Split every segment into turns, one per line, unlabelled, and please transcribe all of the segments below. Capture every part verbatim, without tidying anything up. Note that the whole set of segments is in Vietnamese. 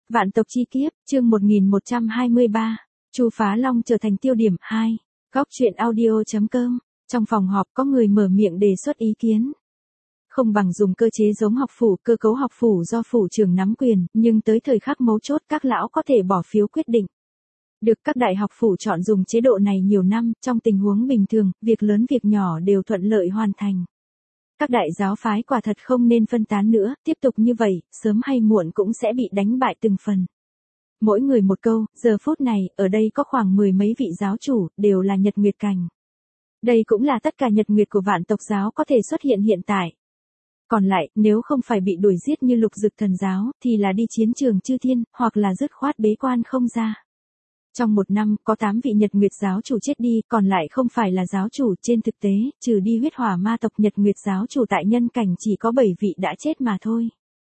Vạn tộc chi kiếp, chương một nghìn một trăm hai mươi ba. Chu Phá Long trở thành tiêu điểm hai. Góc truyện audio chấm com. Trong phòng họp có người mở miệng đề xuất ý kiến. Không bằng dùng cơ chế giống học phủ, cơ cấu học phủ do phủ trưởng nắm quyền, nhưng tới thời khắc mấu chốt các lão có thể bỏ phiếu quyết định. Được các đại học phủ chọn dùng chế độ này nhiều năm, trong tình huống bình thường, việc lớn việc nhỏ đều thuận lợi hoàn thành. Các đại giáo phái quả thật không nên phân tán nữa, tiếp tục như vậy, sớm hay muộn cũng sẽ bị đánh bại từng phần. Mỗi người một câu, giờ phút này, ở đây có khoảng mười mấy vị giáo chủ, đều là Nhật Nguyệt cảnh. Đây cũng là tất cả Nhật Nguyệt của vạn tộc giáo có thể xuất hiện hiện tại. Còn lại, nếu không phải bị đuổi giết như Lục Dực thần giáo, thì là đi chiến trường chư thiên, hoặc là dứt khoát bế quan không ra. Trong một năm, có tám vị Nhật Nguyệt giáo chủ chết đi, còn lại không phải là giáo chủ, trên thực tế, trừ đi huyết hỏa ma tộc Nhật Nguyệt giáo chủ tại nhân cảnh chỉ có bảy vị đã chết mà thôi.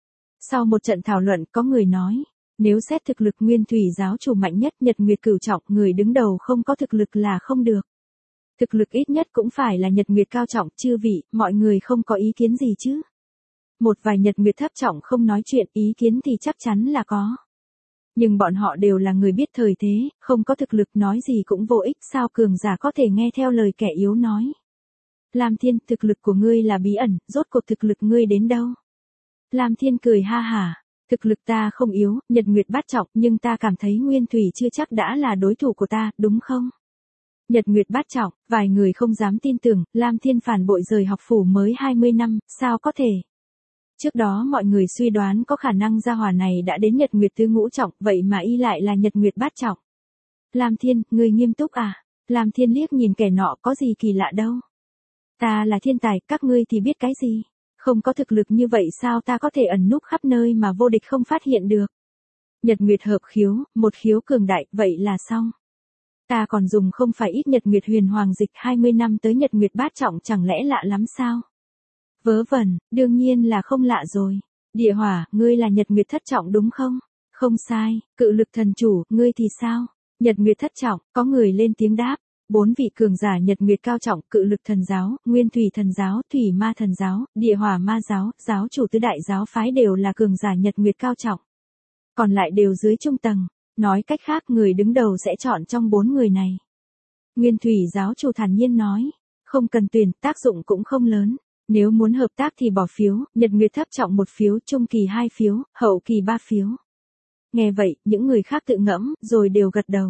Sau một trận thảo luận, có người nói, nếu xét thực lực Nguyên Thủy giáo chủ mạnh nhất Nhật Nguyệt cửu trọng, người đứng đầu không có thực lực là không được. Thực lực ít nhất cũng phải là Nhật Nguyệt cao trọng, chư vị, mọi người không có ý kiến gì chứ? Một vài Nhật Nguyệt thấp trọng không nói chuyện, ý kiến thì chắc chắn là có. Nhưng bọn họ đều là người biết thời thế, không có thực lực nói gì cũng vô ích, sao cường giả có thể nghe theo lời kẻ yếu nói. Lam Thiên, thực lực của ngươi là bí ẩn, rốt cuộc thực lực ngươi đến đâu? Lam Thiên cười ha hả, thực lực ta không yếu, Nhật Nguyệt bát trọng, nhưng ta cảm thấy Nguyên Thủy chưa chắc đã là đối thủ của ta, đúng không? Nhật Nguyệt bát trọng, vài người không dám tin tưởng, Lam Thiên phản bội rời học phủ mới hai mươi năm, sao có thể? Trước đó mọi người suy đoán có khả năng gia hỏa này đã đến Nhật Nguyệt tứ ngũ trọng, vậy mà y lại là Nhật Nguyệt bát trọng. Lam Thiên, ngươi nghiêm túc à? Lam Thiên liếc nhìn kẻ nọ, có gì kỳ lạ đâu. Ta là thiên tài, các ngươi thì biết cái gì? Không có thực lực như vậy sao ta có thể ẩn núp khắp nơi mà vô địch không phát hiện được? Nhật Nguyệt hợp khiếu, một khiếu cường đại, vậy là xong. Ta còn dùng không phải ít Nhật Nguyệt huyền hoàng dịch hai mươi năm tới Nhật Nguyệt bát trọng, chẳng lẽ lạ lắm sao? Vớ vẩn, đương nhiên là không lạ rồi. Địa hỏa, ngươi là Nhật Nguyệt thất trọng đúng không? Không sai, cự lực thần chủ, ngươi thì sao? Nhật Nguyệt thất trọng, có người lên tiếng đáp. Bốn vị cường giả Nhật Nguyệt cao trọng, cự lực thần giáo, Nguyên Thủy thần giáo, Thủy ma thần giáo, Địa hỏa ma giáo, giáo chủ tứ đại giáo phái đều là cường giả Nhật Nguyệt cao trọng. Còn lại đều dưới trung tầng. Nói cách khác người đứng đầu sẽ chọn trong bốn người này. Nguyên Thủy giáo chủ thản nhiên nói. Không cần tuyển, tác dụng cũng không lớn. Nếu muốn hợp tác thì bỏ phiếu, Nhật Nguyệt thấp trọng một phiếu, trung kỳ hai phiếu, hậu kỳ ba phiếu. Nghe vậy, những người khác tự ngẫm, rồi đều gật đầu.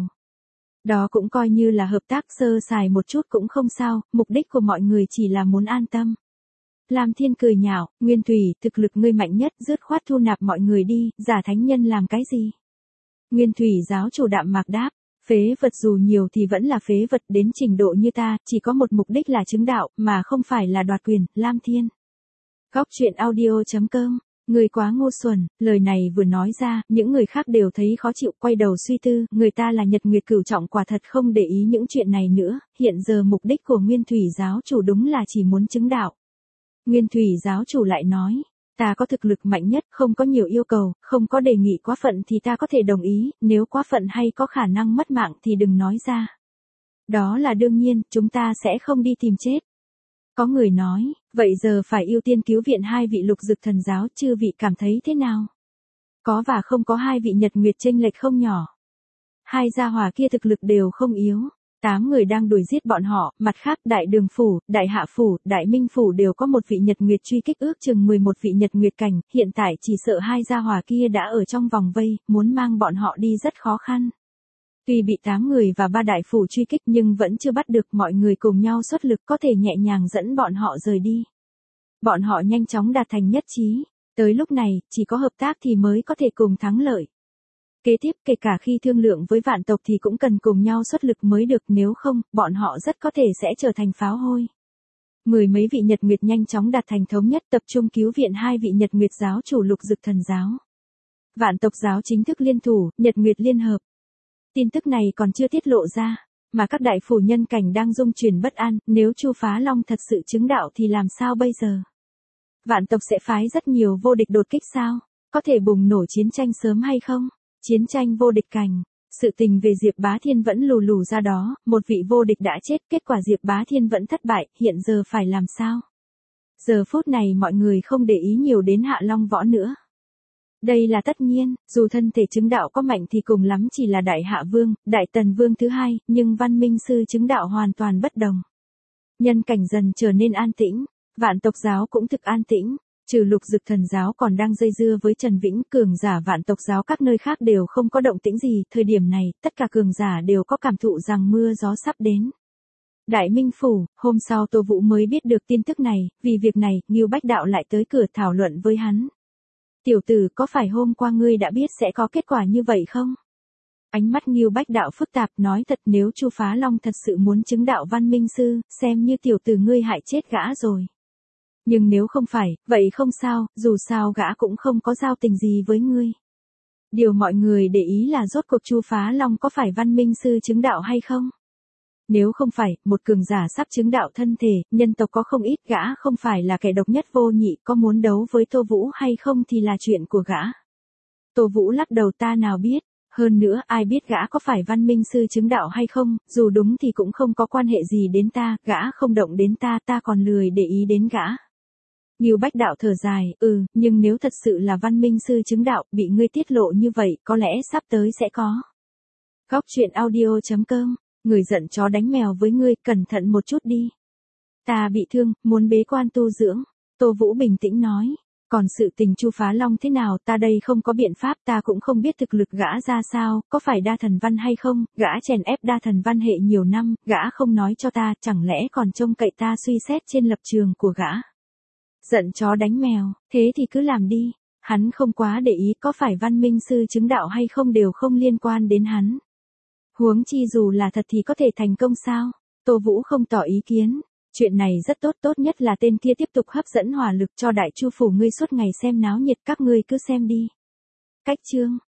Đó cũng coi như là hợp tác sơ sài một chút cũng không sao, mục đích của mọi người chỉ là muốn an tâm. Lam Thiên cười nhạo, Nguyên Thủy, thực lực ngươi mạnh nhất, dứt khoát thu nạp mọi người đi, giả thánh nhân làm cái gì? Nguyên Thủy giáo chủ đạm mạc đáp. Phế vật dù nhiều thì vẫn là phế vật, đến trình độ như ta, chỉ có một mục đích là chứng đạo, mà không phải là đoạt quyền, Lam Thiên. Góc truyện audio chấm com, người quá ngu xuẩn, lời này vừa nói ra, những người khác đều thấy khó chịu, quay đầu suy tư, người ta là Nhật Nguyệt cửu trọng quả thật không để ý những chuyện này nữa, hiện giờ mục đích của Nguyên Thủy giáo chủ đúng là chỉ muốn chứng đạo. Nguyên Thủy giáo chủ lại nói. Ta có thực lực mạnh nhất, không có nhiều yêu cầu, không có đề nghị quá phận thì ta có thể đồng ý, nếu quá phận hay có khả năng mất mạng thì đừng nói ra. Đó là đương nhiên, chúng ta sẽ không đi tìm chết. Có người nói, vậy giờ phải ưu tiên cứu viện hai vị Lục Dực thần giáo, chư vị cảm thấy thế nào? Có và không có hai vị Nhật Nguyệt chênh lệch không nhỏ. Hai gia hỏa kia thực lực đều không yếu. Tám người đang đuổi giết bọn họ, mặt khác Đại Đường Phủ, Đại Hạ Phủ, Đại Minh Phủ đều có một vị Nhật Nguyệt truy kích ước chừng mười một vị Nhật Nguyệt cảnh, hiện tại chỉ sợ hai gia hỏa kia đã ở trong vòng vây, muốn mang bọn họ đi rất khó khăn. Tuy bị tám người và ba đại phủ truy kích nhưng vẫn chưa bắt được, mọi người cùng nhau xuất lực có thể nhẹ nhàng dẫn bọn họ rời đi. Bọn họ nhanh chóng đạt thành nhất trí, tới lúc này, chỉ có hợp tác thì mới có thể cùng thắng lợi. Kế tiếp, kể cả khi thương lượng với vạn tộc thì cũng cần cùng nhau xuất lực mới được, nếu không, bọn họ rất có thể sẽ trở thành pháo hôi. Mười mấy vị Nhật Nguyệt nhanh chóng đạt thành thống nhất, tập trung cứu viện hai vị Nhật Nguyệt giáo chủ Lục Dực thần giáo. Vạn tộc giáo chính thức liên thủ, Nhật Nguyệt liên hợp. Tin tức này còn chưa tiết lộ ra, mà các đại phủ nhân cảnh đang rung chuyển bất an, nếu Chu Phá Long thật sự chứng đạo thì làm sao bây giờ? Vạn tộc sẽ phái rất nhiều vô địch đột kích sao? Có thể bùng nổ chiến tranh sớm hay không? Chiến tranh vô địch cảnh. Sự tình về Diệp Bá Thiên vẫn lù lù ra đó, một vị vô địch đã chết, kết quả Diệp Bá Thiên vẫn thất bại, hiện giờ phải làm sao? Giờ phút này mọi người không để ý nhiều đến Hạ Long Võ nữa. Đây là tất nhiên, dù thân thể chứng đạo có mạnh thì cùng lắm chỉ là đại hạ vương, đại tần vương thứ hai, nhưng văn minh sư chứng đạo hoàn toàn bất đồng. Nhân cảnh dần trở nên an tĩnh, vạn tộc giáo cũng thực an tĩnh, trừ lục dực thần giáo còn đang dây dưa với Trần Vĩnh, cường giả vạn tộc giáo các nơi khác đều không có động tĩnh gì, thời điểm này, tất cả cường giả đều có cảm thụ rằng mưa gió sắp đến. Đại Minh Phủ, hôm sau Tô Vũ mới biết được tin tức này, vì việc này, Ngưu Bách Đạo lại tới cửa thảo luận với hắn. Tiểu tử, có phải hôm qua ngươi đã biết sẽ có kết quả như vậy không? Ánh mắt Ngưu Bách Đạo phức tạp, nói thật, nếu Chu Phá Long thật sự muốn chứng đạo văn minh sư, xem như tiểu tử ngươi hại chết gã rồi. Nhưng nếu không phải, vậy không sao, dù sao gã cũng không có giao tình gì với ngươi. Điều mọi người để ý là rốt cuộc Chu Phá Long có phải văn minh sư chứng đạo hay không? Nếu không phải, một cường giả sắp chứng đạo thân thể, nhân tộc có không ít, gã không phải là kẻ độc nhất vô nhị, có muốn đấu với Tô Vũ hay không thì là chuyện của gã. Tô Vũ lắc đầu, ta nào biết, hơn nữa ai biết gã có phải văn minh sư chứng đạo hay không, dù đúng thì cũng không có quan hệ gì đến ta, gã không động đến ta, ta còn lười để ý đến gã. Ngưu Bách Đạo thở dài, ừ, nhưng nếu thật sự là văn minh sư chứng đạo, bị ngươi tiết lộ như vậy, có lẽ sắp tới sẽ có. Góc truyện audio chấm com, người giận chó đánh mèo với ngươi, cẩn thận một chút đi. Ta bị thương, muốn bế quan tu dưỡng. Tô Vũ bình tĩnh nói, còn sự tình Chu Phá Long thế nào, ta đây không có biện pháp, ta cũng không biết thực lực gã ra sao, có phải đa thần văn hay không, gã chèn ép đa thần văn hệ nhiều năm, gã không nói cho ta, chẳng lẽ còn trông cậy ta suy xét trên lập trường của gã. Giận chó đánh mèo, thế thì cứ làm đi, hắn không quá để ý có phải văn minh sư chứng đạo hay không đều không liên quan đến hắn. Huống chi dù là thật thì có thể thành công sao? Tô Vũ không tỏ ý kiến, chuyện này rất tốt, tốt nhất là tên kia tiếp tục hấp dẫn hỏa lực cho Đại Chu Phủ ngươi suốt ngày xem náo nhiệt, các ngươi cứ xem đi. Cách chương